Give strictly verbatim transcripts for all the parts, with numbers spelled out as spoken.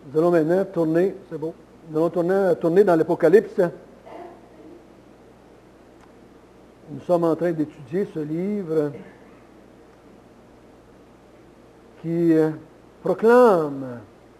Nous allons maintenant tourner, c'est beau, nous allons tourner, tourner dans l'Apocalypse. Nous sommes en train d'étudier ce livre qui proclame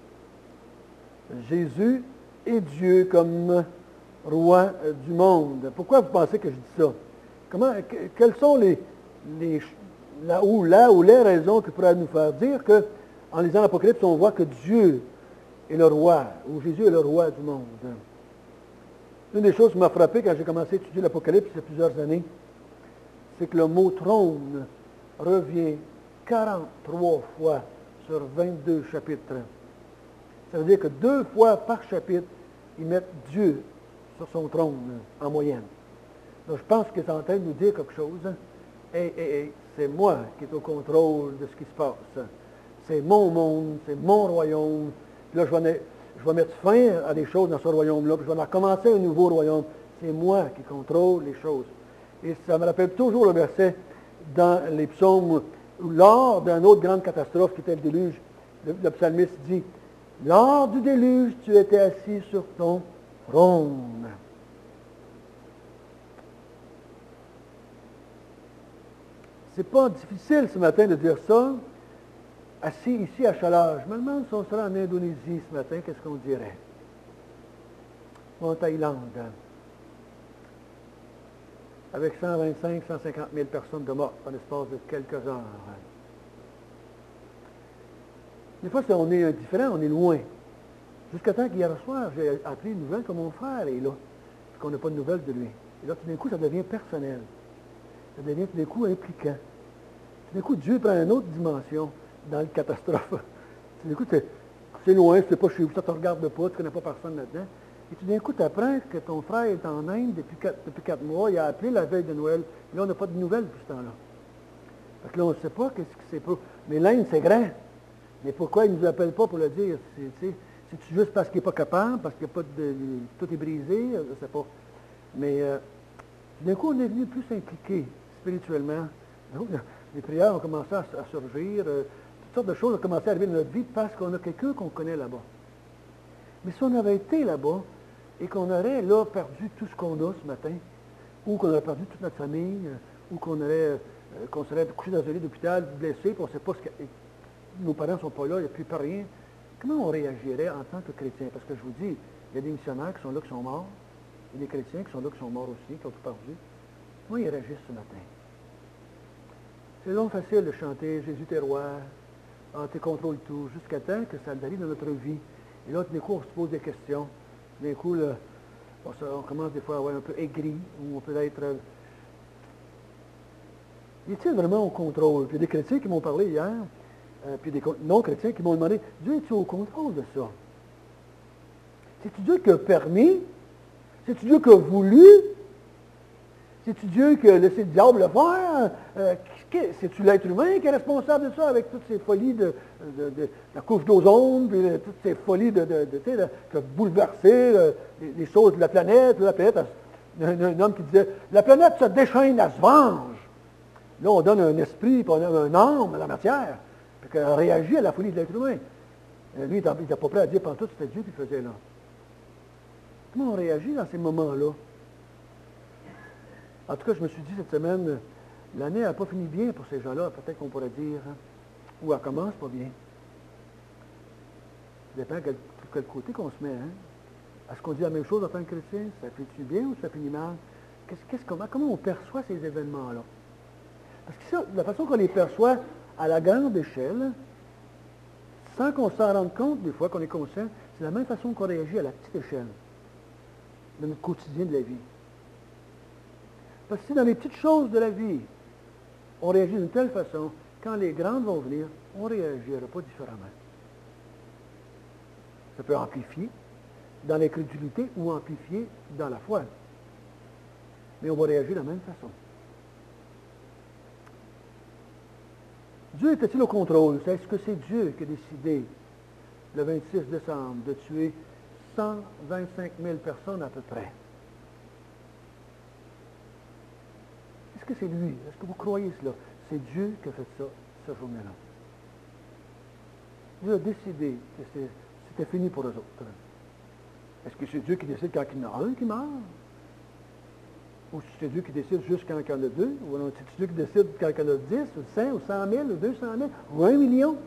Jésus est Dieu comme roi du monde. Pourquoi vous pensez que je dis ça? Comment, quelles sont les, les là, où, là ou les raisons qui pourraient nous faire dire que, en lisant l'Apocalypse, on voit que Dieu est le roi, ou Jésus est le roi du monde? Une des choses qui m'a frappé quand j'ai commencé à étudier l'Apocalypse il y a plusieurs années, c'est que le mot trône revient quarante-trois fois sur vingt-deux chapitres. Ça veut dire que deux fois par chapitre, ils mettent Dieu sur son trône, en moyenne. Donc, je pense qu'ils sont en train de nous dire quelque chose. Hey, hey, hey, c'est moi qui est au contrôle de ce qui se passe. C'est mon monde, c'est mon royaume. Puis là, je vais, je vais mettre fin à des choses dans ce royaume-là, puis je vais recommencer un nouveau royaume. C'est moi qui contrôle les choses. Et ça me rappelle toujours le verset dans les psaumes, où lors d'une autre grande catastrophe qui était le déluge, le, le psalmiste dit, « Lors du déluge, tu étais assis sur ton trône. » C'est pas difficile ce matin de dire ça, assis ici à Chaleur. Je me demande si on serait en Indonésie ce matin, qu'est-ce qu'on dirait? Ou en Thaïlande, avec cent vingt-cinq à cent cinquante mille personnes de mortes en l'espace de quelques heures. Des fois, on est indifférent, on est loin. Jusqu'à temps qu'hier soir, j'ai appris une nouvelle que mon frère est là, puis qu'on n'a pas de nouvelles de lui. Et là, tout d'un coup, ça devient personnel. Ça devient tout d'un coup impliquant. Tout d'un coup, Dieu prend une autre dimension dans la catastrophe. Tout d'un coup, c'est loin, c'est pas chez vous, ça ne te regarde pas, tu ne connais pas personne là-dedans. Et tout d'un coup, tu apprends que ton frère est en Inde depuis quatre, depuis quatre mois, il a appelé la veille de Noël, et là, on n'a pas de nouvelles depuis ce temps-là. Fait que là, on ne sait pas qu'est-ce que c'est pour. Mais l'Inde, c'est grand. Mais pourquoi il ne nous appelle pas pour le dire? C'est, c'est juste parce qu'il n'est pas capable, parce qu'il n'y a pas de. Tout est brisé, je ne sais pas. Mais euh, d'un coup, on est venu plus impliqué spirituellement. Donc, les prières ont commencé à, à surgir. Euh, toutes sortes de choses ont commencé à arriver dans notre vie parce qu'on a quelqu'un qu'on connaît là-bas. Mais si on avait été là-bas et qu'on aurait là perdu tout ce qu'on a ce matin, ou qu'on aurait perdu toute notre famille, ou qu'on aurait euh, qu'on serait couché dans un lit d'hôpital, blessé, puis on ne sait pas ce que. Nos parents ne sont pas là, il n'y a plus rien. Comment on réagirait en tant que chrétien? Parce que je vous dis, il y a des missionnaires qui sont là, qui sont morts. Il y a des chrétiens qui sont là, qui sont morts aussi, qui ont tout perdu. Comment ils réagissent ce matin? C'est donc facile de chanter « Jésus t'es roi, ah, tu contrôles tout », jusqu'à temps que ça arrive dans notre vie. Et là, d'un coup, on se pose des questions. D'un coup, là, on, se, on commence des fois à avoir un peu aigri, ou on peut être... Euh, est-il vraiment au contrôle? Puis il y a des chrétiens qui m'ont parlé hier, euh, puis des non-chrétiens qui m'ont demandé « Dieu est-tu au contrôle de ça? C'est-tu Dieu qui a permis? C'est-tu Dieu qui a voulu? C'est-tu Dieu qui a laissé le diable le faire? Euh, c'est-tu l'être humain qui est responsable de ça avec toutes ces folies de, de, de, de la couche d'ozone, puis de, toutes ces folies de, de, de, de, de bouleverser euh, les, les choses de la planète? La planète, il y a un, un homme qui disait « La planète se déchaîne, elle se venge. » Là, on donne un esprit, puis on a un âme à la matière, puis qu'elle réagit à la folie de l'être humain. Et lui, il n'était pas prêt à dire pendant tout, c'était Dieu qui faisait là. Comment on réagit dans ces moments-là? En tout cas, je me suis dit cette semaine, l'année n'a pas fini bien pour ces gens-là, peut-être qu'on pourrait dire, hein, ou elle commence pas bien. Ça dépend quel, quel côté qu'on se met. Hein? Est-ce qu'on dit la même chose en tant que chrétien? Ça fait-tu bien ou ça finit mal? Qu'est-ce, qu'est-ce, comment, comment on perçoit ces événements-là? Parce que ça, la façon qu'on les perçoit à la grande échelle, sans qu'on s'en rende compte, des fois qu'on est conscient, c'est la même façon qu'on réagit à la petite échelle de notre quotidien de la vie. Parce que si dans les petites choses de la vie, on réagit d'une telle façon, quand les grandes vont venir, on ne réagira pas différemment. Ça peut amplifier dans l'incrédulité ou amplifier dans la foi. Mais on va réagir de la même façon. Dieu était-il au contrôle? Est-ce que c'est Dieu qui a décidé, le vingt-six décembre, de tuer cent vingt-cinq mille personnes à peu près? Est-ce que c'est lui? Est-ce que vous croyez cela? C'est Dieu qui a fait ça, cette journée-là. Dieu a décidé que c'est, c'était fini pour eux autres. Est-ce que c'est Dieu qui décide quand il y en a un qui meurt? Ou c'est Dieu qui décide juste quand il y en a deux? Ou c'est Dieu qui décide quand il y en a dix, ou cent, ou cent mille, ou deux cent mille, ou un million?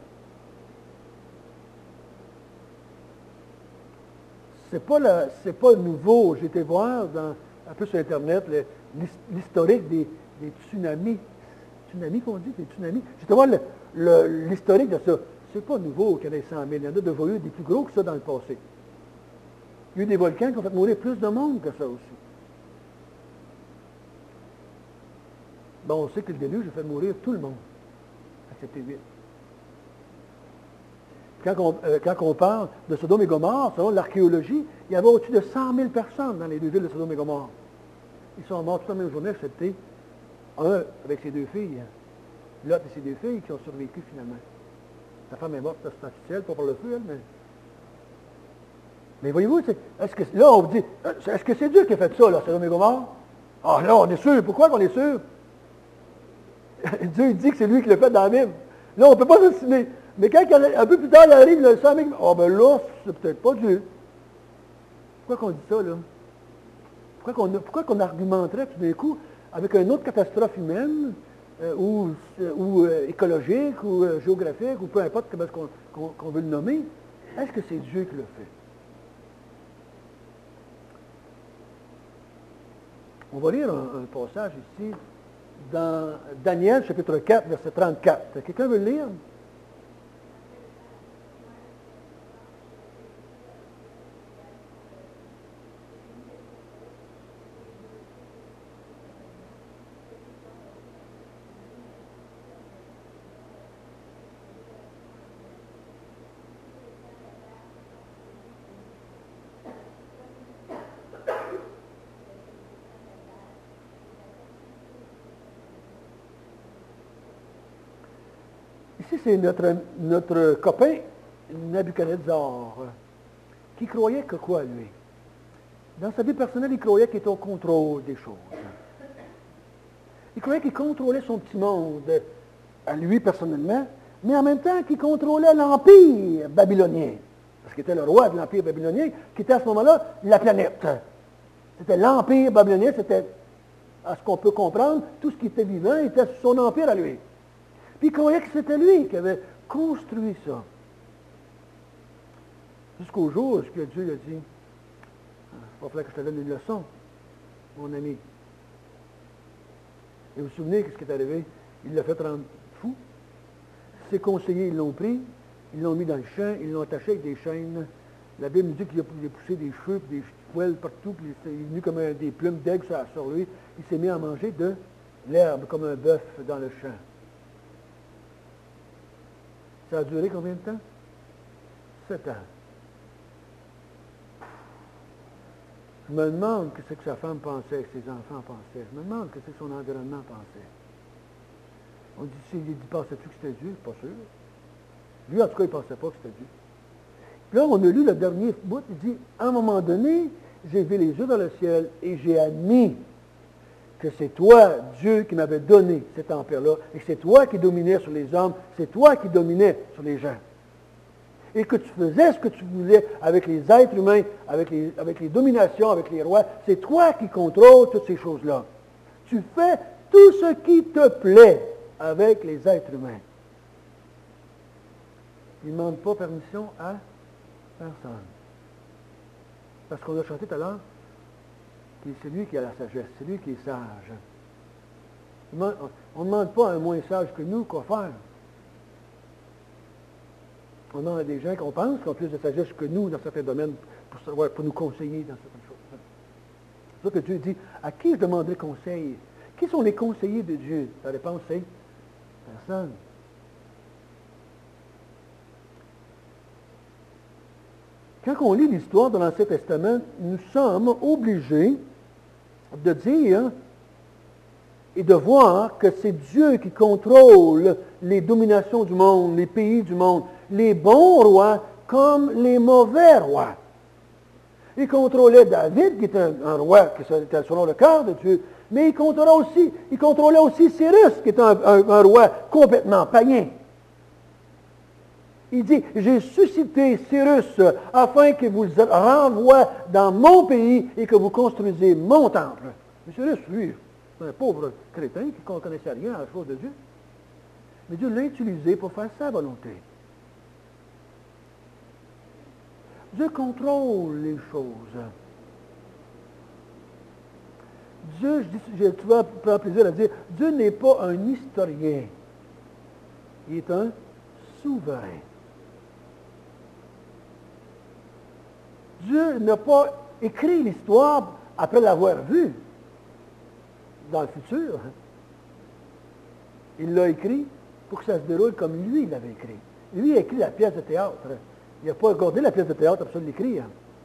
C'est pas, la, c'est pas nouveau. J'ai été voir dans, un peu sur Internet le, l'historique des, des tsunamis. Tsunamis qu'on dit, des tsunamis. J'ai été voir le, le, l'historique de ça. C'est pas nouveau qu'il y en ait cent mille. Il y en a déjà eu des plus gros que ça dans le passé. Il y a eu des volcans qui ont fait mourir plus de monde que ça aussi. Bon, on sait que le déluge a fait mourir tout le monde. C'était vite. Quand on, euh, quand on parle de Sodome et Gomorrhe, selon l'archéologie, il y avait au-dessus de cent mille personnes dans les deux villes de Sodome et Gomorrhe. Ils sont morts toute la même journée, excepté un avec ses deux filles. Lot et ses deux filles qui ont survécu finalement. Sa femme est morte, c'est artificiel, pas par le feu, elle, mais... Mais voyez-vous, est-ce que, là, on vous dit, est-ce que c'est Dieu qui a fait ça, là, Sodome et Gomorrhe? Ah, là, on est sûr. Pourquoi qu'on est sûr? Dieu, il dit que c'est lui qui l'a fait dans la Bible. Là, on ne peut pas s'estimer. Mais quand, un peu plus tard, il arrive le cent mille, ah, ben là, c'est peut-être pas Dieu. Pourquoi qu'on dit ça, là? Pourquoi qu'on, pourquoi qu'on argumenterait tout d'un coup avec une autre catastrophe humaine, euh, ou, euh, ou euh, écologique, ou euh, géographique, ou peu importe comment est-ce qu'on, qu'on, qu'on veut le nommer? Est-ce que c'est Dieu qui l'a fait? On va lire un, un passage ici dans Daniel, chapitre quatre, verset trente-quatre. Quelqu'un veut le lire? Ici, c'est notre, notre copain Nabuchodonosor, qui croyait que quoi, lui? Dans sa vie personnelle, il croyait qu'il était au contrôle des choses. Il croyait qu'il contrôlait son petit monde, à lui personnellement, mais en même temps qu'il contrôlait l'Empire babylonien, parce qu'il était le roi de l'Empire babylonien, qui était à ce moment-là la planète. C'était l'Empire babylonien, c'était, à ce qu'on peut comprendre, tout ce qui était vivant était sous son empire à lui. Puis il croyait que c'était lui qui avait construit ça. Jusqu'au jour où Dieu lui a dit, il va falloir que je te donne une leçon, mon ami. Et vous vous souvenez de ce qui est arrivé? Il l'a fait rendre fou. Ses conseillers, ils l'ont pris, ils l'ont mis dans le champ, ils l'ont attaché avec des chaînes. La Bible nous dit qu'il a poussé des cheveux, des poils partout, puis il est venu comme un, des plumes d'aigle sur lui. Il s'est mis à manger de l'herbe, comme un bœuf dans le champ. Ça a duré combien de temps? Sept ans. Je me demande ce que sa femme pensait, que ses enfants pensaient. Je me demande ce que son environnement pensait. On dit, il pensait-tu que c'était Dieu? Pas sûr. Lui, en tout cas, il ne pensait pas que c'était Dieu. Puis là, on a lu le dernier bout, il dit, à un moment donné, j'ai levé les yeux vers le ciel et j'ai admis que c'est toi, Dieu, qui m'avait donné cet empire-là, et que c'est toi qui dominais sur les hommes, c'est toi qui dominais sur les gens. Et que tu faisais ce que tu voulais avec les êtres humains, avec les, avec les dominations, avec les rois, c'est toi qui contrôles toutes ces choses-là. Tu fais tout ce qui te plaît avec les êtres humains. Il ne demande pas permission à personne. Parce qu'on a chanté tout à l'heure, c'est lui qui a la sagesse, c'est lui qui est sage. On ne demande pas à un moins sage que nous quoi faire. On demande à des gens qu'on pense qui ont plus de sagesse que nous dans certains domaines pour, savoir, pour nous conseiller dans certaines choses. C'est ça que Dieu dit, à qui je demanderai conseil? Qui sont les conseillers de Dieu? La réponse c'est personne. Quand on lit l'histoire de l'Ancien Testament, nous sommes obligés de dire et de voir que c'est Dieu qui contrôle les dominations du monde, les pays du monde, les bons rois comme les mauvais rois. Il contrôlait David, qui était un, un roi qui était selon le cœur de Dieu, mais il contrôlait aussi, il contrôlait aussi Cyrus, qui était un, un, un roi complètement païen. Il dit, j'ai suscité Cyrus afin qu'il vous renvoie dans mon pays et que vous construisez mon temple. Mais Cyrus, lui, c'est un pauvre crétin qui ne connaissait rien à la chose de Dieu. Mais Dieu l'a utilisé pour faire sa volonté. Dieu contrôle les choses. Dieu, je dis, j'ai toujours prends plaisir à dire, Dieu n'est pas un historien. Il est un souverain. Dieu n'a pas écrit l'histoire après l'avoir vue dans le futur. Il l'a écrit pour que ça se déroule comme lui l'avait écrit. Lui a écrit la pièce de théâtre. Il n'a pas regardé la pièce de théâtre pour ça l'écrire.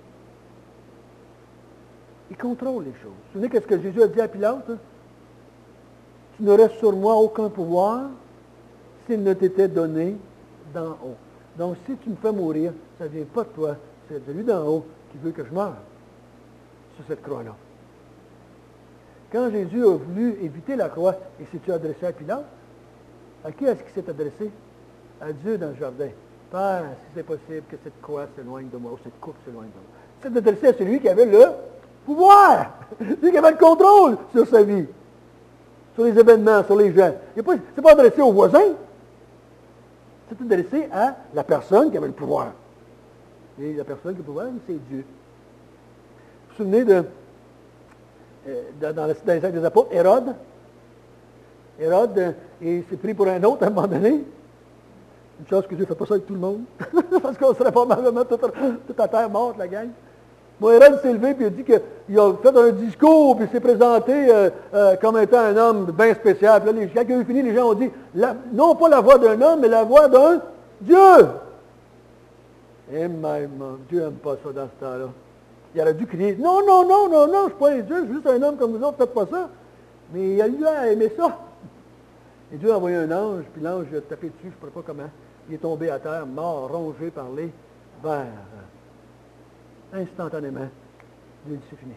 Il contrôle les choses. Vous vous souvenez qu'est-ce que Jésus a dit à Pilate? Tu n'aurais sur moi aucun pouvoir s'il ne t'était donné d'en haut. Donc, si tu me fais mourir, ça ne vient pas de toi, c'est de lui d'en haut qui veut que je meure sur cette croix-là. Quand Jésus a voulu éviter la croix, il s'est adressé à Pilate. À qui est-ce qu'il s'est adressé? À Dieu dans le jardin. Père, si c'est possible que cette croix s'éloigne de moi, ou cette coupe s'éloigne de moi. Il s'est adressé à celui qui avait le pouvoir, celui qui avait le contrôle sur sa vie, sur les événements, sur les gens. Il ne s'est pas adressé au voisin. Il s'est adressé à la personne qui avait le pouvoir. Et la personne qui a le pouvoir, c'est Dieu. Vous vous souvenez de, euh, dans, dans, le, dans les actes des apôtres, Hérode? Hérode, euh, il s'est pris pour un autre à un moment donné. Une chose que Dieu ne fait pas ça avec tout le monde. Parce qu'on serait probablement toute, toute la terre morte, la gang. Bon, Hérode s'est levé et il a dit qu'il a fait un discours puis il s'est présenté euh, euh, comme étant un homme bien spécial. Puis là, les, quand il a eu fini, les gens ont dit, la, non pas la voix d'un homme, mais la voix d'un Dieu. Et même, Dieu n'aime pas ça dans ce temps-là. Il aurait dû crier, non, non, non, non, non, je ne suis pas un Dieu, je suis juste un homme comme vous autres, faites pas ça. Mais il a eu à aimer ça. Et Dieu a envoyé un ange, puis l'ange a tapé dessus, je ne sais pas comment. Il est tombé à terre, mort, rongé par les vers. Instantanément, Dieu dit c'est fini.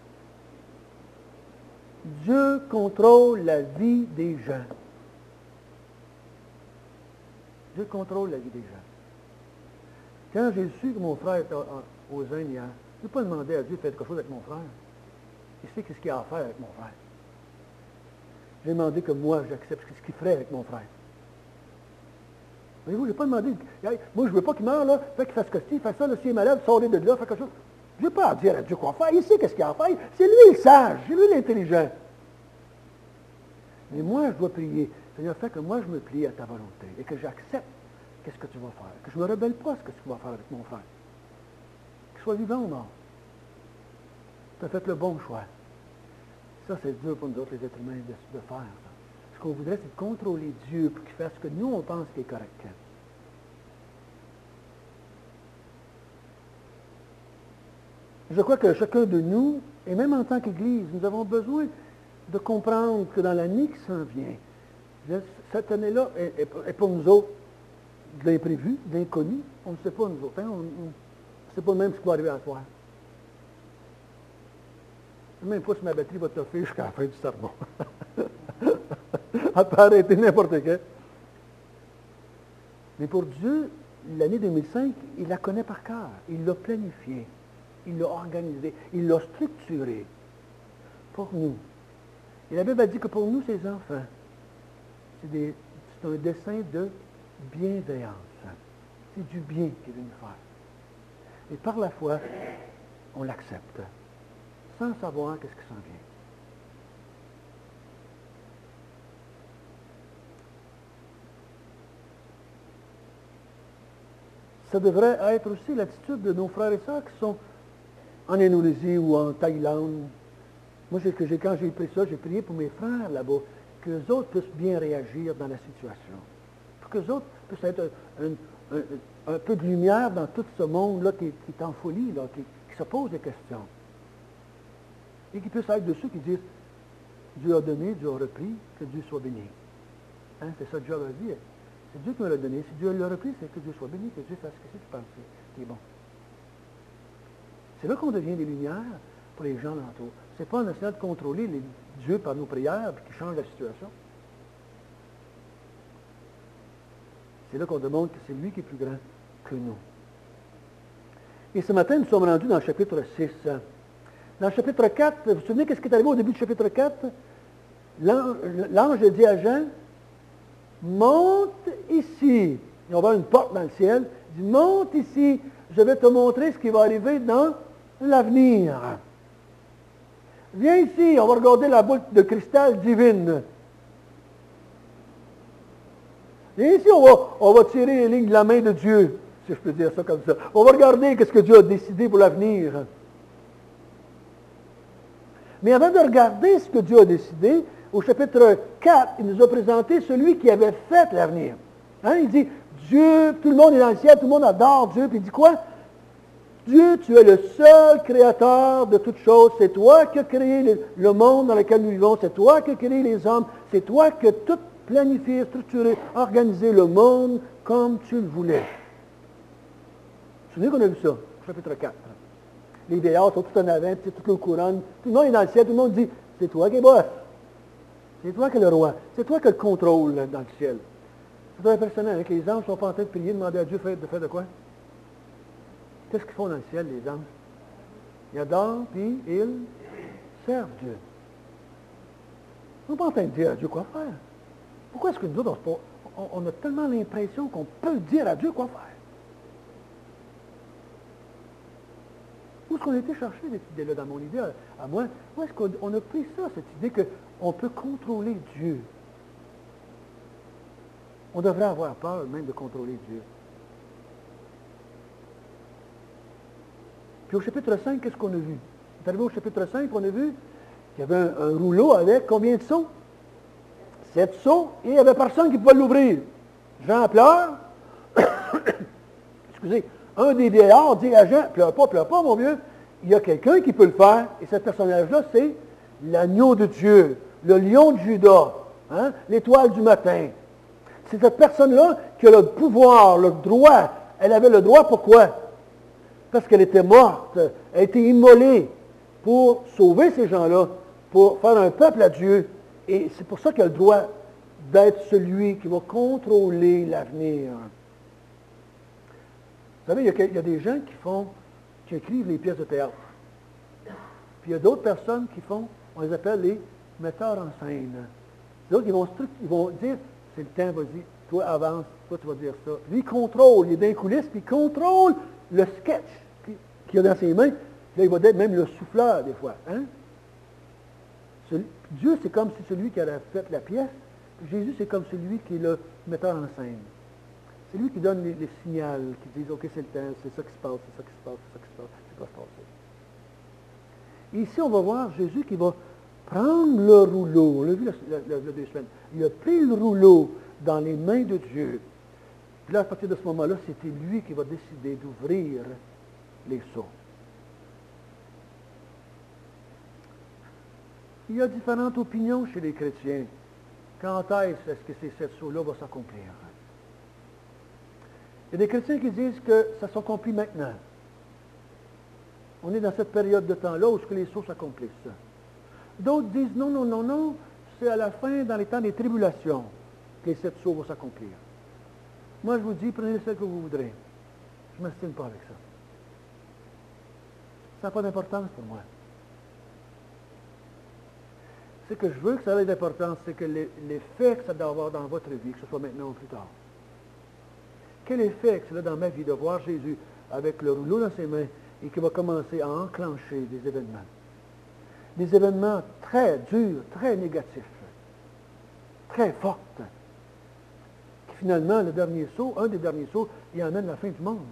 Dieu contrôle la vie des gens. Dieu contrôle la vie des gens. Quand j'ai su que mon frère était aux Indes hier, je n'ai pas demandé à Dieu de faire quelque chose avec mon frère. Il sait ce qu'il y a à faire avec mon frère. J'ai demandé que moi, j'accepte ce qu'il ferait avec mon frère. Voyez-vous, je n'ai pas demandé, moi je ne veux pas qu'il meure, là, fait qu'il fasse ce qu'il fasse ça, là, s'il est malade, sortez de là, fait quelque chose. Je n'ai pas à dire à Dieu quoi faire, il sait qu'est-ce qu'il a à faire, c'est lui le sage, c'est lui l'intelligent. Mais moi, je dois prier, Seigneur, fais que moi je me plie à ta volonté et que j'accepte qu'est-ce que tu vas faire, que je ne me rebelle pas à ce que tu vas faire avec mon frère. Qu'il soit vivant ou mort. Tu as fait le bon choix. Ça, c'est dur pour nous autres, les êtres humains, de, de faire. Ça. Ce qu'on voudrait, c'est de contrôler Dieu pour qu'il fasse ce que nous, on pense qui est correct. Je crois que chacun de nous, et même en tant qu'Église, nous avons besoin de comprendre que dans l'année qui s'en vient, cette année-là est, est, est pour nous autres de l'imprévu, de l'inconnu. On ne sait pas, nous autres. Hein? On ne sait pas même ce qui va arriver à soir. Même pas si ma batterie va toffer jusqu'à la fin du sermon. Elle peut arrêter n'importe quand. Mais pour Dieu, l'année deux mille cinq, il la connaît par cœur. Il l'a planifiée. Il l'a organisée. Il l'a structurée. Pour nous. Et la Bible a dit que pour nous, ses enfants, c'est, des, c'est un dessein de bienveillance. C'est du bien qu'il veut nous faire. Et par la foi, on l'accepte. Sans savoir qu'est-ce qui s'en vient. Ça devrait être aussi l'attitude de nos frères et sœurs qui sont en Indonésie ou en Thaïlande. Moi, j'ai, j'ai, quand j'ai pris ça, j'ai prié pour mes frères là-bas, qu'eux autres puissent bien réagir dans la situation. Pour qu'eux autres puissent être un, un, un, un peu de lumière dans tout ce monde-là qui, qui est en folie, là, qui, qui se pose des questions. Et qu'ils puissent être de ceux qui disent, Dieu a donné, Dieu a repris, que Dieu soit béni. Hein, c'est ça que Dieu a dit. C'est Dieu qui me l'a donné. Si Dieu l'a repris, c'est que Dieu soit béni, que Dieu fasse ce qu'il pense qui est bon. C'est là qu'on devient des lumières pour les gens alentour. Ce n'est pas en essayant de contrôler les Dieu par nos prières et qui change la situation. C'est là qu'on démontre que c'est lui qui est plus grand que nous. Et ce matin, nous sommes rendus dans le chapitre six. Dans le chapitre quatre, vous vous souvenez qu'est-ce qui est arrivé au début du chapitre quatre? L'ange dit à Jean, monte ici. Et on va voir une porte dans le ciel. Il dit, monte ici, je vais te montrer ce qui va arriver dans l'avenir. Viens ici, on va regarder la boule de cristal divine. Viens ici, on va, on va tirer les lignes de la main de Dieu, si je peux dire ça comme ça. On va regarder qu'est-ce que Dieu a décidé pour l'avenir. Mais avant de regarder ce que Dieu a décidé, au chapitre quatre, il nous a présenté celui qui avait fait l'avenir. Hein, il dit, Dieu, tout le monde est dans le ciel, tout le monde adore Dieu, puis il dit quoi? Dieu, tu es le seul créateur de toutes choses. C'est toi qui as créé le, le monde dans lequel nous vivons. C'est toi qui as créé les hommes. C'est toi qui as tout planifié, structuré, organisé le monde comme tu le voulais. Vous vous souvenez qu'on a vu ça, au chapitre quatre. Les vieillards sont tout en avant, puis toute le couronne. Tout le monde est dans le ciel, tout le monde dit, c'est toi qui es boss. C'est toi qui es le roi. C'est toi qui as le contrôle là, dans le ciel. C'est impressionnant, hein, que les anges ne sont pas en train de prier, demander à Dieu de faire de, faire de quoi? Qu'est-ce qu'ils font dans le ciel, les anges? Ils adorent, puis ils servent Dieu. Ils ne sont pas en train de dire à Dieu quoi faire. Pourquoi est-ce que nous autres, on, on a tellement l'impression qu'on peut dire à Dieu quoi faire? Où est-ce qu'on a été chercher cette idée-là dans mon idée, à, à moi? Où est-ce qu'on a pris ça, cette idée qu'on peut contrôler Dieu? On devrait avoir peur même de contrôler Dieu. Puis au chapitre cinq, qu'est-ce qu'on a vu? On est arrivé au chapitre cinq, on a vu qu'il y avait un, un rouleau avec combien de seaux? Sept seaux, et il n'y avait personne qui pouvait l'ouvrir. Jean pleure. Excusez. Un des vieillards dit à Jean, pleure pas, pleure pas, mon vieux. Il y a quelqu'un qui peut le faire, et ce personnage-là, c'est l'agneau de Dieu, le lion de Juda, hein, l'étoile du matin. C'est cette personne-là qui a le pouvoir, le droit. Elle avait le droit, pourquoi? Parce qu'elle était morte, elle a été immolée pour sauver ces gens-là, pour faire un peuple à Dieu. Et c'est pour ça qu'elle a le droit d'être celui qui va contrôler l'avenir. Vous savez, il y, a, il y a des gens qui font, qui écrivent les pièces de théâtre. Puis il y a d'autres personnes qui font, on les appelle les metteurs en scène. D'autres, ils vont, ils vont dire, c'est le temps, vas-y, toi avance, toi tu vas dire ça. Lui, il contrôle, il est dans les coulisses, puis il contrôle le sketch qu'il a dans ses mains. Là, il va être même le souffleur, des fois. Hein? Celui, Dieu, c'est comme si celui qui a fait la pièce. Jésus, c'est comme celui qui est le metteur en scène. C'est lui qui donne les, les signaux, qui dit, OK, c'est le temps, c'est ça qui se passe, c'est ça qui se passe, c'est ça qui se passe, c'est quoi se passer. Et ici, on va voir Jésus qui va prendre le rouleau. On l'a vu il y a deux semaines. Il a pris le rouleau dans les mains de Dieu. Puis là, à partir de ce moment-là, c'était lui qui va décider d'ouvrir les seaux. Il y a différentes opinions chez les chrétiens. Quand est-ce que ces sept sceaux-là vont s'accomplir? Il y a des chrétiens qui disent que ça s'accomplit maintenant. On est dans cette période de temps-là où les sceaux s'accomplissent. D'autres disent non, non, non, non, c'est à la fin, dans les temps des tribulations, que les sept sceaux vont s'accomplir. Moi, je vous dis, prenez celle que vous voudrez. Je ne m'estime pas avec ça. Ça n'a pas d'importance pour moi. Ce que je veux que ça ait d'importance, c'est que l'effet que ça doit avoir dans votre vie, que ce soit maintenant ou plus tard. Quel effet que cela dans ma vie de voir Jésus avec le rouleau dans ses mains et qui va commencer à enclencher des événements. Des événements très durs, très négatifs, très forts, qui finalement, le dernier saut, un des derniers sauts, il amène la fin du monde.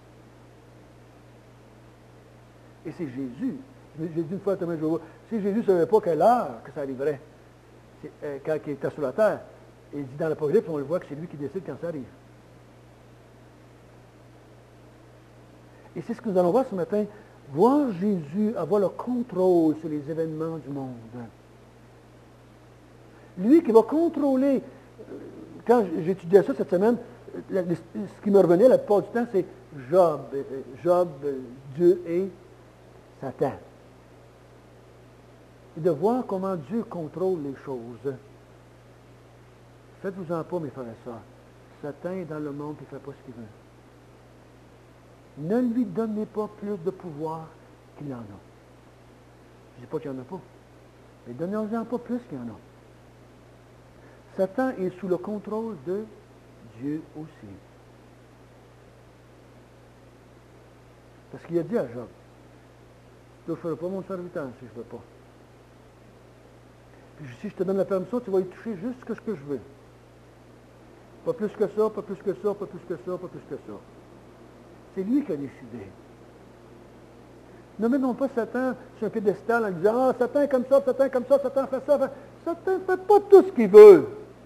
Et c'est Jésus. J'ai dit une fois, je vois, si Jésus ne savait pas quelle heure que ça arriverait, euh, quand il était sur la terre, et il dit dans l'Apocalypse, on le voit que c'est lui qui décide quand ça arrive. Et c'est ce que nous allons voir ce matin, voir Jésus avoir le contrôle sur les événements du monde. Lui qui va contrôler, quand j'étudiais ça cette semaine, ce qui me revenait la plupart du temps, c'est Job, Job, Dieu et Satan. Et de voir comment Dieu contrôle les choses. Faites-vous-en pas, mes frères et sœurs. Satan est dans le monde et il ne fait pas ce qu'il veut. Ne lui donnez pas plus de pouvoir qu'il en a. Je ne dis pas qu'il n'y en a pas, mais donnez-en pas plus qu'il y en a. Satan est sous le contrôle de Dieu aussi. Parce qu'il a dit à Job, je ne ferai pas mon serviteur si je ne veux pas. Puis si je te donne la permission, tu vas y toucher juste ce que je veux. Pas plus que ça, pas plus que ça, pas plus que ça, pas plus que ça. C'est lui qui a décidé. Ne mettons pas Satan sur un piédestal en disant, ah, Satan est comme ça, Satan est comme ça, Satan fait ça. Fait... Satan ne fait pas tout ce qu'il veut.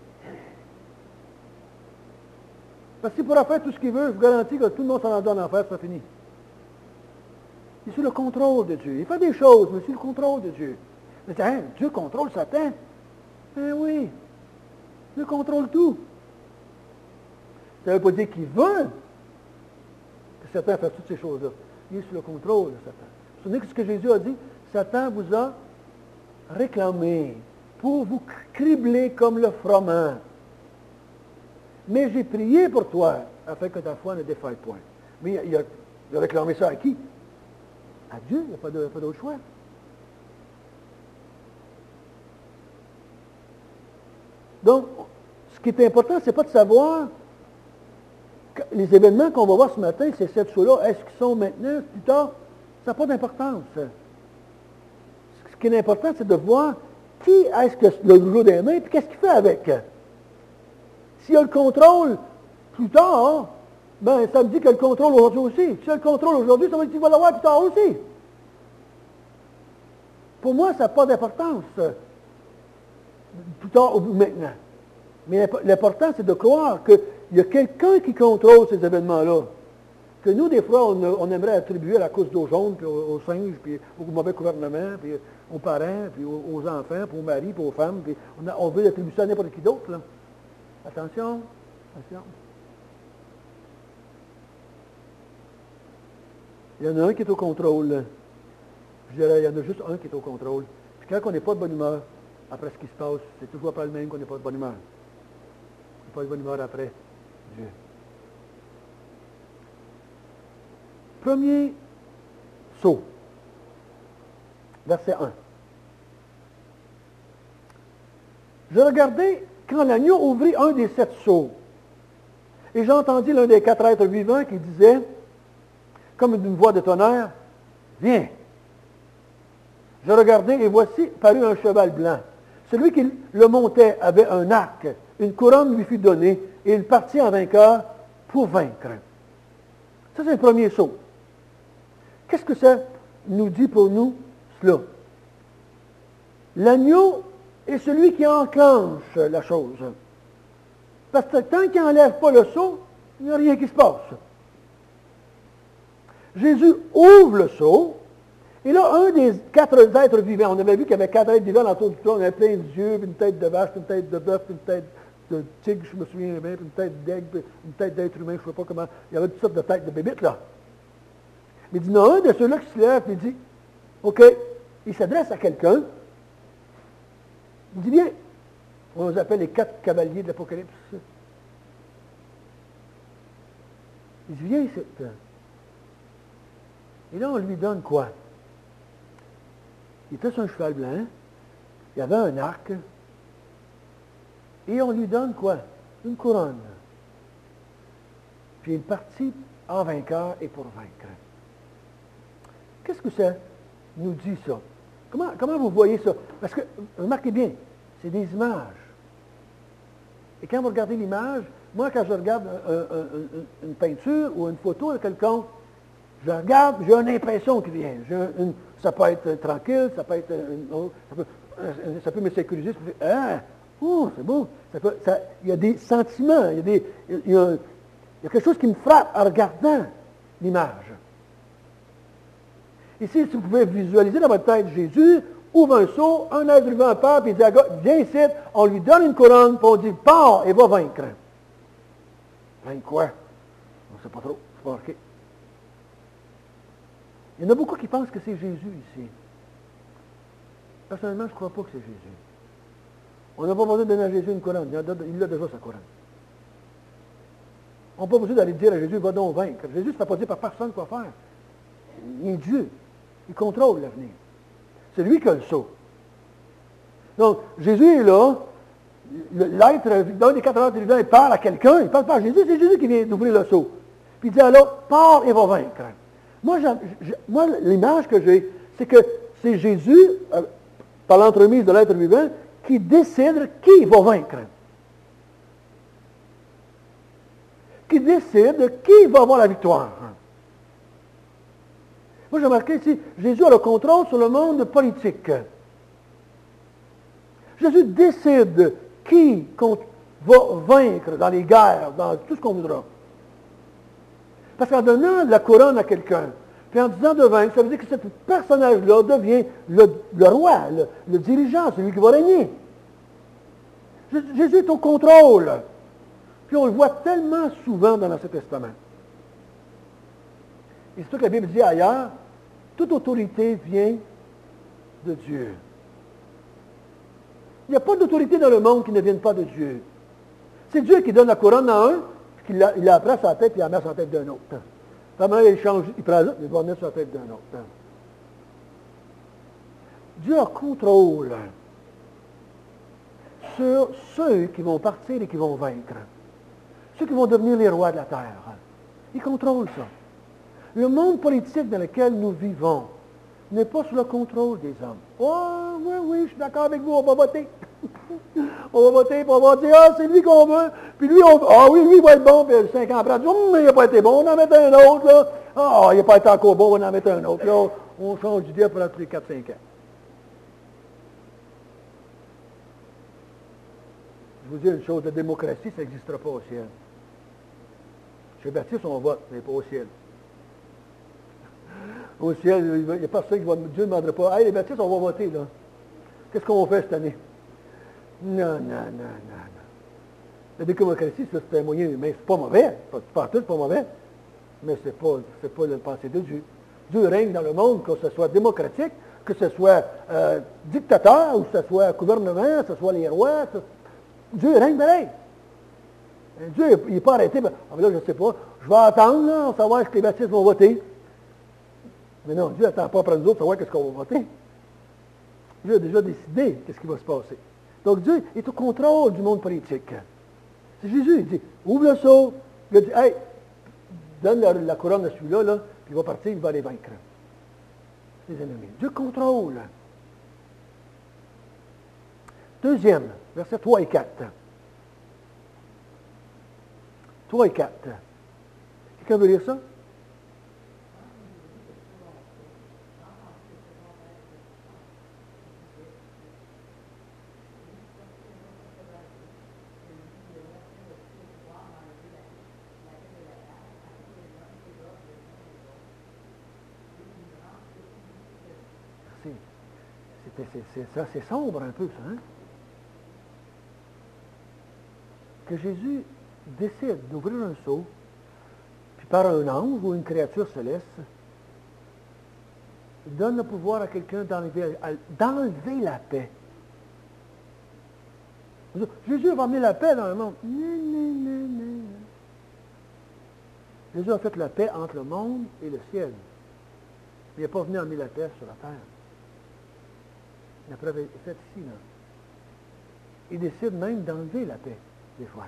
Parce qu'il pourra faire tout ce qu'il veut, je vous garantis que tout le monde s'en donne en enfer, ça finit. Il est sous le contrôle de Dieu. Il fait des choses, mais sous le contrôle de Dieu. Mais hein, Dieu contrôle Satan. Ben oui. Dieu contrôle tout. Ça ne veut pas dire qu'il veut que Satan fasse toutes ces choses-là. Il est sous le contrôle de Satan. Vous vous souvenez que ce que Jésus a dit? Satan vous a réclamé pour vous cribler comme le froment. Mais j'ai prié pour toi, afin que ta foi ne défaille point. Mais il a, il a réclamé ça à qui? À Dieu, il n'y a pas, de, pas d'autre choix. Donc, ce qui est important, ce n'est pas de savoir que les événements qu'on va voir ce matin, ces sept sauts-là, est-ce qu'ils sont maintenant, plus tard? Ça n'a pas d'importance. Ce qui est important, c'est de voir qui est-ce que le rouleau des mains, puis qu'est-ce qu'il fait avec. S'il a le contrôle plus tard, ben, ça me dit qu'il a le contrôle aujourd'hui aussi. S'il a le contrôle aujourd'hui, ça veut dire qu'il va l'avoir plus tard aussi. Pour moi, ça n'a pas d'importance. Plus tard ou maintenant. Mais l'important, c'est de croire qu'il y a quelqu'un qui contrôle ces événements-là. Que nous, des fois, on, on aimerait attribuer à la cause d'eau jaune, puis aux, aux singes, puis au mauvais gouvernement, puis aux parents, puis aux, aux enfants, puis aux maris, puis aux femmes. Puis on, a, on veut attribuer ça à n'importe qui d'autre. Là. Attention, attention. Il y en a un qui est au contrôle. Je dirais, il y en a juste un qui est au contrôle. Puis quand on n'est pas de bonne humeur, après ce qui se passe, c'est toujours après le même qu'on n'est pas de bonne humeur. On n'est pas de bonne humeur après Dieu. Premier saut. Verset un. Je regardais quand l'agneau ouvrit un des sept sceaux. Et j'entendis l'un des quatre êtres vivants qui disait, comme une voix de tonnerre, « Viens !» Je regardai et voici parut un cheval blanc. Celui qui le montait avait un arc. Une couronne lui fut donnée et il partit en vainqueur pour vaincre. Ça, c'est le premier saut. Qu'est-ce que ça nous dit pour nous, cela? L'agneau est celui qui enclenche la chose. Parce que tant qu'il n'enlève pas le seau, il n'y a rien qui se passe. Jésus ouvre le seau, et là, un des quatre êtres vivants, on avait vu qu'il y avait quatre êtres vivants autour du trône, on avait plein d'yeux, une tête de vache, une tête de bœuf, une tête de tigre, je me souviens bien, une tête d'aigle, une tête d'être humain, je ne sais pas comment, il y avait toutes sortes de têtes de bébites là. Mais il dit, non, un de ceux-là qui se lève, il dit, OK, il s'adresse à quelqu'un, il dit, viens, on les appelle les quatre cavaliers de l'Apocalypse. Il dit, viens ici. Et là, on lui donne quoi? Il était sur un cheval blanc, il y avait un arc, et on lui donne quoi? Une couronne. Puis il partit en vainqueur et pour vaincre. Qu'est-ce que ça nous dit, ça? Comment, comment vous voyez ça? Parce que, remarquez bien, c'est des images. Et quand vous regardez l'image, moi, quand je regarde un, un, un, une peinture ou une photo de quelqu'un, je regarde, j'ai une impression qui vient. J'ai une, ça peut être tranquille, ça peut être... Une, ça, peut, ça peut me sécuriser. Ça peut, ah, oh, c'est beau. Ça peut, ça, il y a des sentiments, il y a, des, il, y a, il y a quelque chose qui me frappe en regardant l'image. Ici, si vous pouvez visualiser dans votre tête Jésus, ouvre un seau, un être vivant part, puis il dit à gars, viens ici, on lui donne une couronne, puis on dit, pars et va vaincre. Vaincre quoi? On ne sait pas trop, c'est pas marqué. Il y en a beaucoup qui pensent que c'est Jésus ici. Personnellement, je ne crois pas que c'est Jésus. On n'a pas besoin de donner à Jésus une couronne. Il a déjà sa couronne. On n'a pas besoin d'aller dire à Jésus, va donc vaincre. Jésus ne se fait pas dire par personne quoi faire. Il est Dieu. Il contrôle l'avenir. C'est lui qui a le sceau. Donc, Jésus est là. L'être, l'un des quatre êtres vivants, il parle à quelqu'un. Il ne parle pas à Jésus, c'est Jésus qui vient d'ouvrir le sceau. Puis il dit alors, pars et va vaincre. Moi, je, moi l'image que j'ai, c'est que c'est Jésus, euh, par l'entremise de l'être vivant, qui décide qui va vaincre. Qui décide qui va avoir la victoire. Moi, j'ai remarqué ici, Jésus a le contrôle sur le monde politique. Jésus décide qui va vaincre dans les guerres, dans tout ce qu'on voudra. Parce qu'en donnant la couronne à quelqu'un, puis en disant de vaincre, ça veut dire que ce personnage-là devient le, le roi, le, le dirigeant, celui qui va régner. Jésus est au contrôle. Puis on le voit tellement souvent dans l'Ancien Testament. Et c'est ce que la Bible dit ailleurs, toute autorité vient de Dieu. Il n'y a pas d'autorité dans le monde qui ne vienne pas de Dieu. C'est Dieu qui donne la couronne à un, puis il la, il la prend sur la tête, puis il la met sur la tête d'un autre. Vraiment, il change, il prend l'autre, il va la mettre sur la tête d'un autre. Dieu a contrôle sur ceux qui vont partir et qui vont vaincre. Ceux qui vont devenir les rois de la terre. Il contrôle ça. Le monde politique dans lequel nous vivons n'est pas sous le contrôle des hommes. Oh, oui, oui, je suis d'accord avec vous, on va voter. On va voter, puis on va dire, ah, c'est lui qu'on veut. Puis lui, on ah oui, lui, il va être bon, puis cinq ans après, on dit, oh, mais il n'a pas été bon, on en met un autre, là. Ah, il n'a pas été encore bon, on en met un autre. Là, on, on change d'idée pour tous les quatre cinq ans. Je vous dis une chose, la démocratie, ça n'existera pas au ciel. Chez Baptiste, on vote, mais pas au ciel. Au ciel, il n'y a personne qui va... Dieu ne demandera pas, « Hey, les baptistes, on va voter, là. Qu'est-ce qu'on va faire cette année? » Non, non, non, non, non. La démocratie, ça, c'est un moyen humain. C'est pas mauvais. Pas tout, c'est pas mauvais. Mais c'est pas, c'est pas le pensée de Dieu. Dieu règne dans le monde, que ce soit démocratique, que ce soit euh, dictateur, ou que ce soit gouvernement, que ce soit les rois. Ça, Dieu règne pareil. Dieu, il n'est pas arrêté. Ben, ah, là, je ne sais pas. Je vais attendre, là, pour savoir si les baptistes vont voter. Mais non, Dieu n'attend pas après nous autres pour savoir qu'est-ce qu'on va voter. Dieu a déjà décidé qu'est-ce qui va se passer. Donc Dieu est au contrôle du monde politique. C'est Jésus, il dit, ouvre le seau. Il a dit, hey, donne la, la couronne à celui-là, là, puis il va partir, il va les vaincre. Les ennemis. Dieu contrôle. Deuxième, versets trois et quatre. trois et quatre. Quelqu'un veut lire ça? C'est, c'est, ça, c'est sombre un peu, ça, hein? Que Jésus décide d'ouvrir un seau, puis par un ange ou une créature céleste, il donne le pouvoir à quelqu'un d'enlever, d'enlever la paix. Jésus va amener la paix dans le monde. Non, non, non, non. Jésus a fait la paix entre le monde et le ciel. Il n'est pas venu amener la paix sur la terre. La preuve est faite ici, là. Il décide même d'enlever la paix, des fois.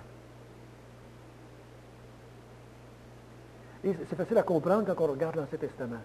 Et c'est facile à comprendre quand on regarde l'Ancien Testament.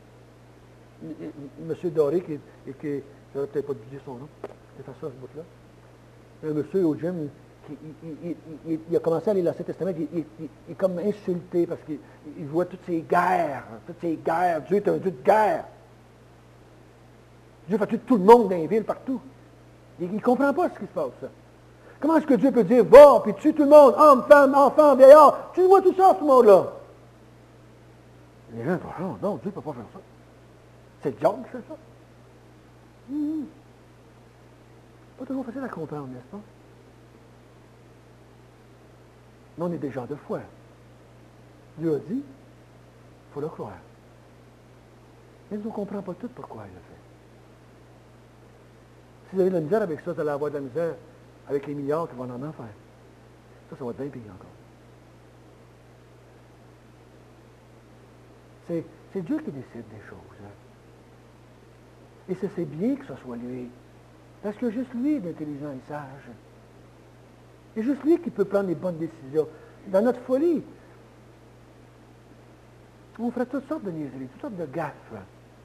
M. Doré, qui, qui j'aurais peut-être pas dû dire son nom, c'est ça, ce bout-là. Un monsieur au gym, il, il, il, il, il a commencé à lire l'Ancien Testament, il, il, il, il est comme insulté parce qu'il il voit toutes ces guerres, toutes ces guerres. Dieu est un Dieu de guerre. Dieu fait tuer tout le monde dans les villes, partout. Il ne comprend pas ce qui se passe. Comment est-ce que Dieu peut dire, va, puis tue tout le monde, hommes, femmes, enfants, vieillards, tu vois tout ça, ce monde-là? Les gens disent, oh, non, Dieu ne peut pas faire ça. C'est le diable qui fait ça. Mmh. Pas toujours facile à comprendre, n'est-ce pas? Mais on est des gens de foi. Dieu a dit, il faut le croire. Mais on ne comprend pas tout pourquoi il l'a fait. Si vous avez de la misère avec ça, vous allez avoir de la misère avec les milliards qui vont en enfer. Ça, ça va être bien pire encore. C'est, c'est Dieu qui décide des choses. Hein. Et c'est, c'est bien que ce soit lui. Parce que juste lui est intelligent et sage. C'est juste lui qui peut prendre les bonnes décisions. Dans notre folie, on ferait toutes sortes de niaiseries, toutes sortes de gaffes.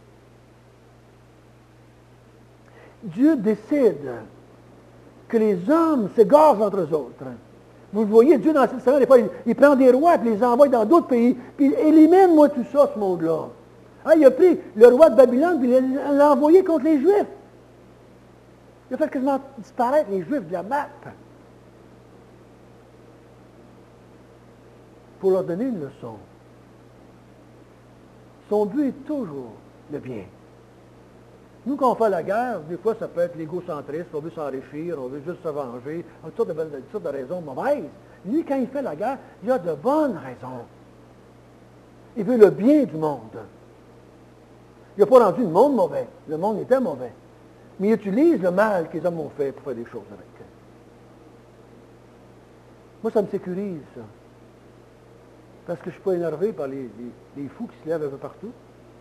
Dieu décide que les hommes s'égorgent entre eux autres. Vous le voyez, Dieu, dans cette semaine, des fois, il, il prend des rois et les envoie dans d'autres pays, puis il élimine, moi, tout ça, ce monde-là. Hein, il a pris le roi de Babylone, puis il l'a envoyé contre les Juifs. Il a fait quasiment disparaître les Juifs de la map. Pour leur donner une leçon. Son but est toujours le bien. Nous, quand on fait la guerre, des fois, ça peut être l'égocentriste, on veut s'enrichir, on veut juste se venger, toutes sortes de, toutes sortes de raisons mauvaises. Lui, quand il fait la guerre, il a de bonnes raisons. Il veut le bien du monde. Il n'a pas rendu le monde mauvais. Le monde était mauvais. Mais il utilise le mal que les hommes ont fait pour faire des choses avec. Moi, ça me sécurise, ça. Parce que je ne suis pas énervé par les, les, les fous qui se lèvent un peu partout.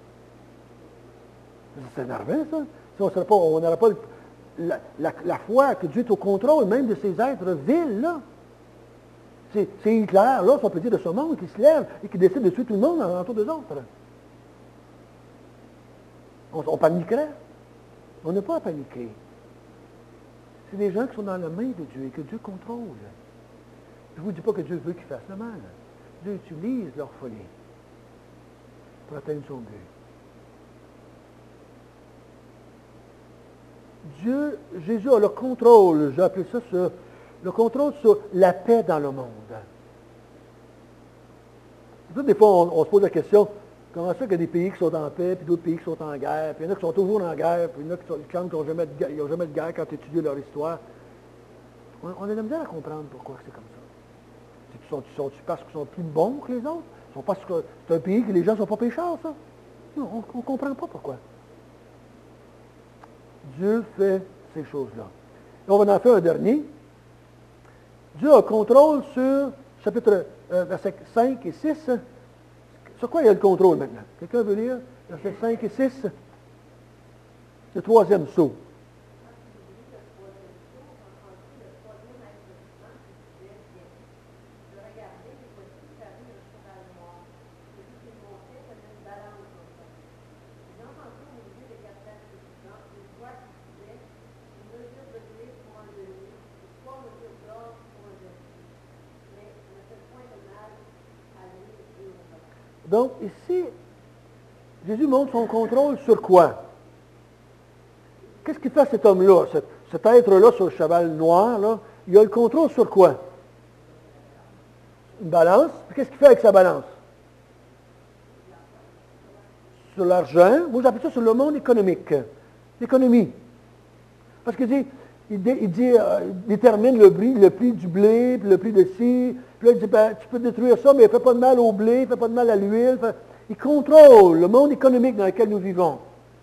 C'est énervant, ça. Si on n'aurait pas, pas la, la, la foi que Dieu est au contrôle même de ces êtres vils, là. C'est, c'est Hitler, là, si on peut dire, de ce monde qui se lève et qui décide de tuer tout le monde en autour d'eux autres. On, on paniquerait. On n'a pas à paniquer. C'est des gens qui sont dans la main de Dieu et que Dieu contrôle. Je ne vous dis pas que Dieu veut qu'ils fassent le mal. Dieu utilise leur folie pour atteindre son but. Dieu, Jésus a le contrôle, j'ai appelé ça, sur, le contrôle sur la paix dans le monde. Des fois, on, on se pose la question, comment ça qu'il y a des pays qui sont en paix, puis d'autres pays qui sont en guerre, puis il y en a qui sont toujours en guerre, puis il y en a qui, sont, qui n'ont jamais, jamais de guerre quand tu étudies leur histoire. On, on a de la misère à comprendre pourquoi c'est comme ça. Sont, sont, parce qu'ils sont plus bons que les autres? Sont parce que c'est un pays que les gens ne sont pas pécheurs, ça? Non, on ne comprend pas pourquoi. Dieu fait ces choses-là. Et on va en faire un dernier. Dieu a contrôle sur, chapitre euh, versets cinq et six. Sur quoi il y a le contrôle maintenant? Quelqu'un veut lire versets cinq et six? Le troisième saut. Donc, ici, Jésus montre son contrôle sur quoi? Qu'est-ce qu'il fait cet homme-là, cet, cet être-là sur le cheval noir, là? Il a le contrôle sur quoi? Une balance. Qu'est-ce qu'il fait avec sa balance? Sur l'argent. Moi, j'appelle ça sur le monde économique. L'économie. Parce qu'il dit, il, dit, il, dit, euh, il détermine le prix, le prix du blé, puis le prix de ci. Puis là, il dit, ben, tu peux détruire ça, mais il ne fait pas de mal au blé, il ne fait pas de mal à l'huile. Fait... Il contrôle le monde économique dans lequel nous vivons.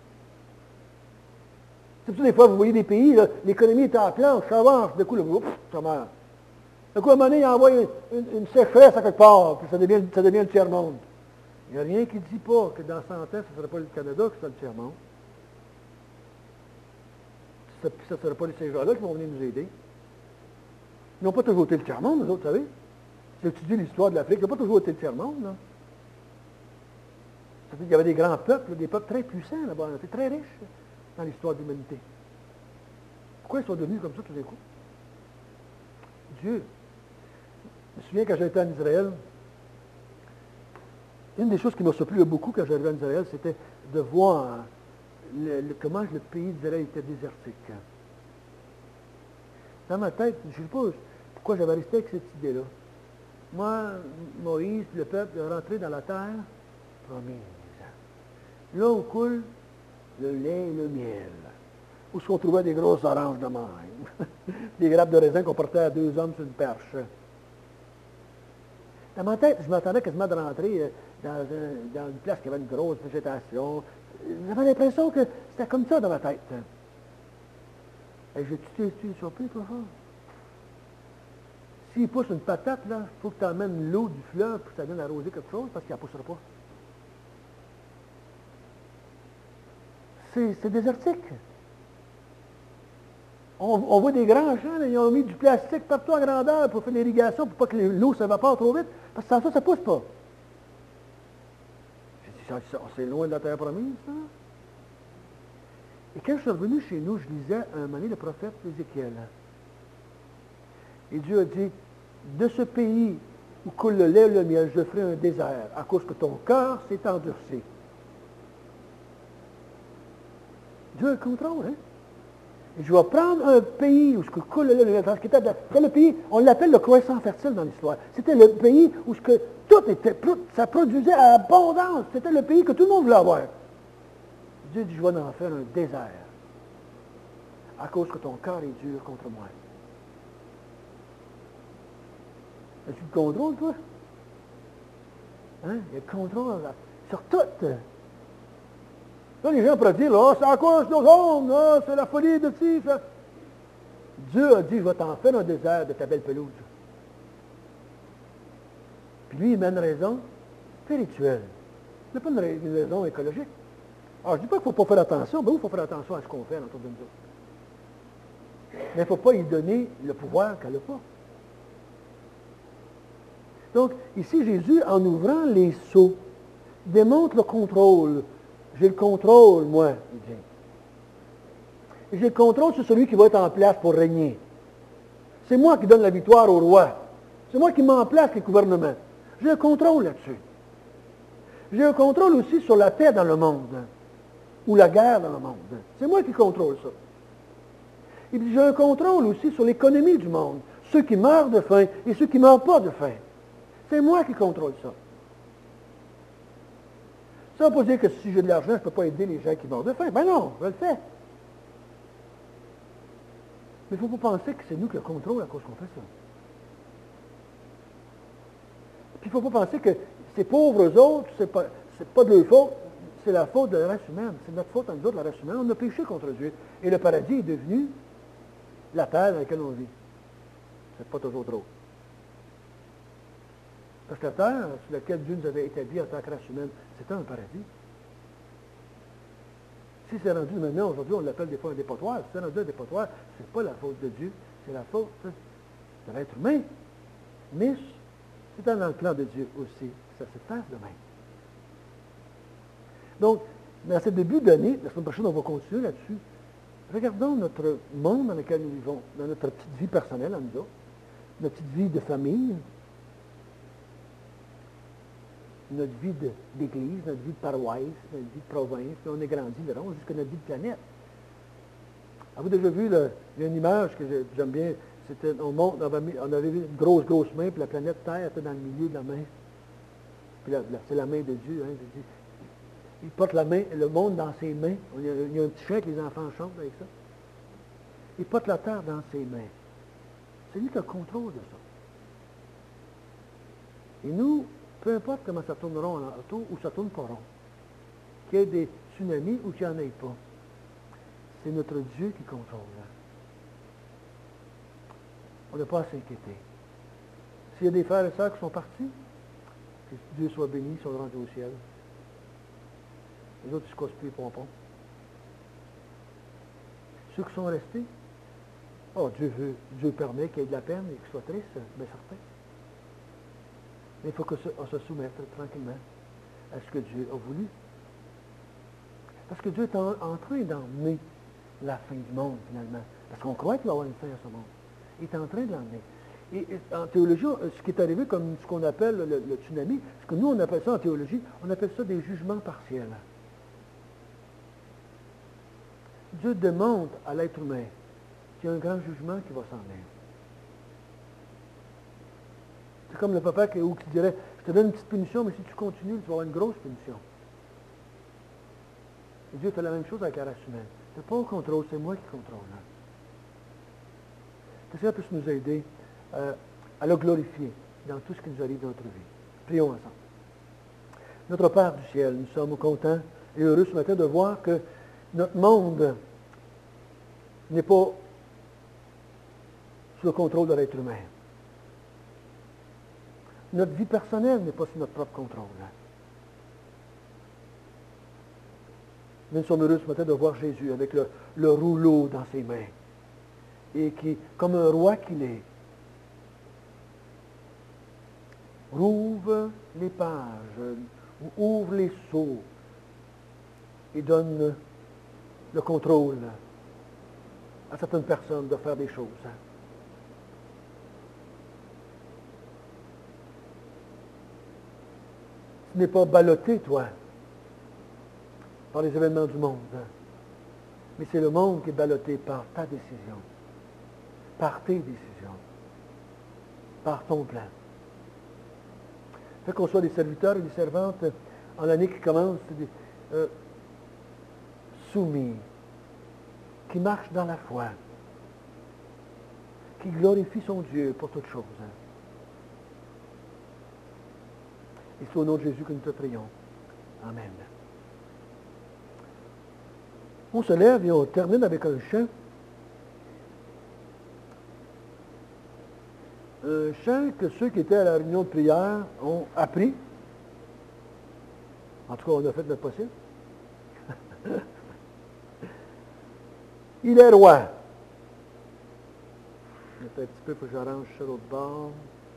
C'est pour ça, des fois, vous voyez des pays, là, l'économie est en planche, ça avance, de coup, le ouf, ça meurt. De coup, à un moment donné, il envoie une, une, une sécheresse à quelque part, puis ça devient, ça devient le tiers-monde. Il n'y a rien qui ne dit pas que dans cent ans, ce ne serait pas le Canada qui serait le tiers-monde. Ce ne serait pas ces gens-là qui vont venir nous aider. Ils n'ont pas toujours été le tiers-monde, nous autres, vous savez. Si tu étudies l'histoire de l'Afrique, ils n'ont pas toujours été le tiers-monde, là. Ça veut dire qu'il y avait des grands peuples, des peuples très puissants là-bas, très riches dans l'histoire de l'humanité. Pourquoi ils sont devenus comme ça tout d'un coup? Dieu. Je me souviens quand j'étais en Israël, une des choses qui m'a surpris beaucoup quand j'arrivais en Israël, c'était de voir le, le, comment le pays d'Israël était désertique. Dans ma tête, je ne sais pas pourquoi j'avais resté avec cette idée-là. Moi, Moïse, le peuple, est rentré dans la terre promise. Là où coule le lait et le miel. Où se trouvait des grosses oranges de même. Des grappes de raisin qu'on portait à deux hommes sur une perche. Dans ma tête, je m'attendais quasiment de rentrer dans, dans une place qui avait une grosse végétation. J'avais l'impression que c'était comme ça dans ma tête. Et j'ai été surpris, toi, ça. S'il pousse une patate, là, il faut que tu emmènes l'eau du fleuve pour que ça vienne arroser quelque chose, parce qu'il ne poussera pas. c'est désertique. On, on voit des grands champs, là, ils ont mis du plastique partout en grandeur pour faire l'irrigation, pour pas que l'eau ne s'évapore trop vite, parce que sans ça, ça ne pousse pas. C'est loin de la terre promise, ça. Et quand je suis revenu chez nous, je lisais un moment donné le prophète Ézéchiel. Et Dieu a dit, de ce pays où coule le lait et le miel, je ferai un désert, à cause que ton cœur s'est endurci. Dieu a le contrôle, hein? Et je vais prendre un pays où ce que coule le lait et le miel, c'était le pays, on l'appelle le croissant fertile dans l'histoire. C'était le pays où ce que tout était, ça produisait à abondance. C'était le pays que tout le monde voulait avoir. Dieu dit, je vais en faire un désert, à cause que ton cœur est dur contre moi. As-tu le contrôle, toi? Hein? Il y a le contrôle là, sur tout. Là, les gens pourraient dire, oh, c'est à cause de nos hommes, oh, c'est la folie de ci. Ça. Dieu a dit, je vais t'en faire un désert de ta belle pelouse. Puis lui, il met une raison spirituelle. Il n'y a pas une raison écologique. Alors, je ne dis pas qu'il ne faut pas faire attention, mais oui, il faut faire attention à ce qu'on fait autour de nous autres. Mais il ne faut pas y donner le pouvoir qu'elle n'a pas. Donc, ici, Jésus, en ouvrant les seaux, démontre le contrôle. J'ai le contrôle, moi, il dit. Et j'ai le contrôle sur celui qui va être en place pour régner. C'est moi qui donne la victoire au roi. C'est moi qui mets en place les gouvernements. J'ai le contrôle là-dessus. J'ai le contrôle aussi sur la paix dans le monde. Ou la guerre dans le monde. C'est moi qui contrôle ça. Et puis j'ai un contrôle aussi sur l'économie du monde. Ceux qui meurent de faim et ceux qui ne meurent pas de faim. C'est moi qui contrôle ça. Ça ne veut pas dire que si j'ai de l'argent, je ne peux pas aider les gens qui meurent de faim. Ben non, je le fais. Mais il ne faut pas penser que c'est nous qui le contrôlons à cause qu'on fait ça. Puis il ne faut pas penser que ces pauvres autres, ce n'est pas, c'est pas de leur faute, c'est la faute de la race humaine. C'est notre faute à nous autres, la race humaine. On a péché contre Dieu. Et le paradis est devenu la terre dans laquelle on vit. C'est pas toujours drôle. Parce que la terre sur laquelle Dieu nous avait établi en tant que race humaine, c'était un paradis. Si c'est rendu maintenant, aujourd'hui, on l'appelle des fois un dépotoir. Si c'est rendu un dépotoir, ce n'est pas la faute de Dieu, c'est la faute de l'être humain. Mais c'est dans le plan de Dieu aussi. Ça se passe de même. Donc, dans ce début d'année, la semaine prochaine, on va continuer là-dessus. Regardons notre monde dans lequel nous vivons, dans notre petite vie personnelle, en nous autres, notre petite vie de famille, notre vie de, d'église, notre vie de paroisse, notre vie de province, puis on est grandi verrons, jusqu'à notre vie de planète. Avez-vous déjà vu, le, il y a une image que j'aime bien, c'était, on, monte, on, avait mis, on avait vu une grosse, grosse main, puis la planète Terre était dans le milieu de la main. Puis la, la, c'est la main de Dieu. Hein, Dieu. Il porte la main, le monde dans ses mains. Il y a, il y a un petit chien que les enfants chantent avec ça. Il porte la terre dans ses mains. C'est lui qui a le contrôle de ça. Et nous, peu importe comment ça tourne rond en auto ou ça tourne pas rond, qu'il y ait des tsunamis ou qu'il n'y en ait pas, c'est notre Dieu qui contrôle. On n'a pas à s'inquiéter. S'il y a des frères et sœurs qui sont partis, que Dieu soit béni, ils sont rendus au ciel. Les autres, ils se cassent plus les pompons. Ceux qui sont restés, oh, Dieu veut, Dieu permet qu'il y ait de la peine et qu'ils soient tristes, bien certain. Mais il faut qu'on se soumette tranquillement à ce que Dieu a voulu. Parce que Dieu est en, en train d'emmener la fin du monde, finalement. Parce qu'on croit qu'il va y avoir une fin à ce monde. Il est en train de l'emmener. Et, et en théologie, ce qui est arrivé comme ce qu'on appelle le, le tsunami, ce que nous on appelle ça en théologie, on appelle ça des jugements partiels. Dieu demande à l'être humain qu'il y a un grand jugement qui va s'en venir. C'est comme le papa qui, ou qui dirait, je te donne une petite punition, mais si tu continues, tu vas avoir une grosse punition. Et Dieu fait la même chose avec la race humaine. Ce n'est pas au contrôle, c'est moi qui contrôle. Hein. Que ça puisse nous aider euh, à le glorifier dans tout ce qui nous arrive dans notre vie. Prions ensemble. Notre Père du ciel, nous sommes contents et heureux ce matin de voir que notre monde n'est pas sous le contrôle de l'être humain. Notre vie personnelle n'est pas sous notre propre contrôle. Nous sommes heureux ce matin de voir Jésus avec le, le rouleau dans ses mains. Et qui, comme un roi qu'il est, rouvre les pages, ouvre les sceaux et donne le contrôle à certaines personnes de faire des choses. Tu n'es pas ballotté, toi, par les événements du monde, mais c'est le monde qui est ballotté par ta décision, par tes décisions, par ton plan. Fait qu'on soit des serviteurs et des servantes en l'année qui commence, des, euh, soumis, qui marchent dans la foi, qui glorifient son Dieu pour toutes choses. Et c'est au nom de Jésus que nous te prions. Amen. On se lève et on termine avec un chant. Un chant que ceux qui étaient à la réunion de prière ont appris. En tout cas, on a fait notre possible. Il est roi. Attends un petit peu, il faut que j'arrange ça l'autre bord.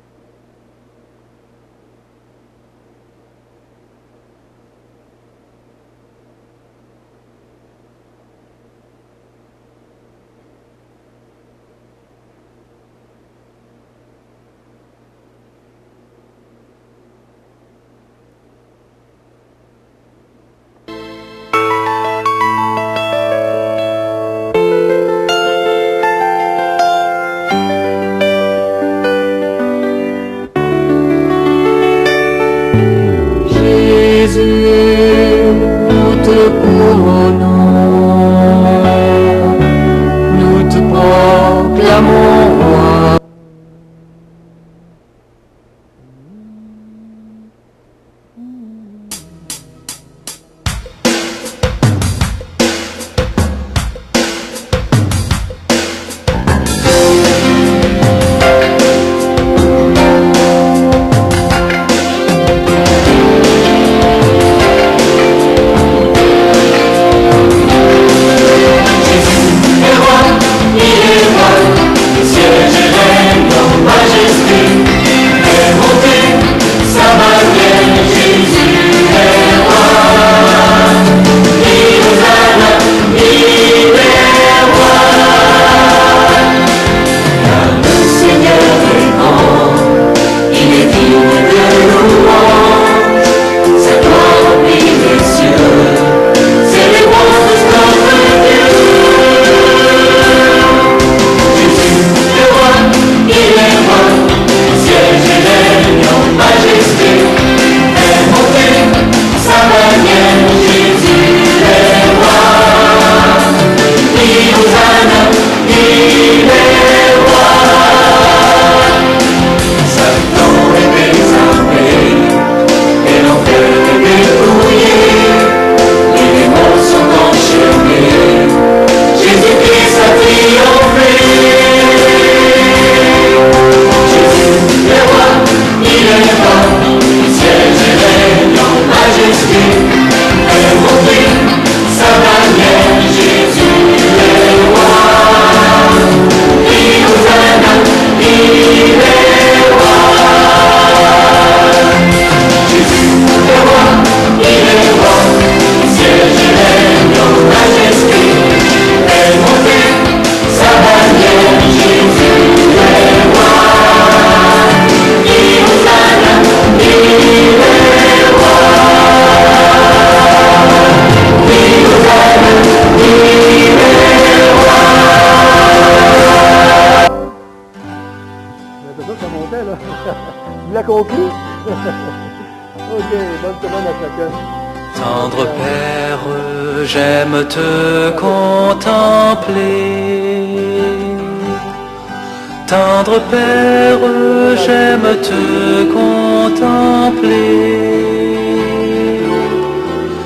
conclu. Ok, bonne semaine à chacun. Tendre Père, j'aime te contempler. Tendre Père, j'aime te contempler.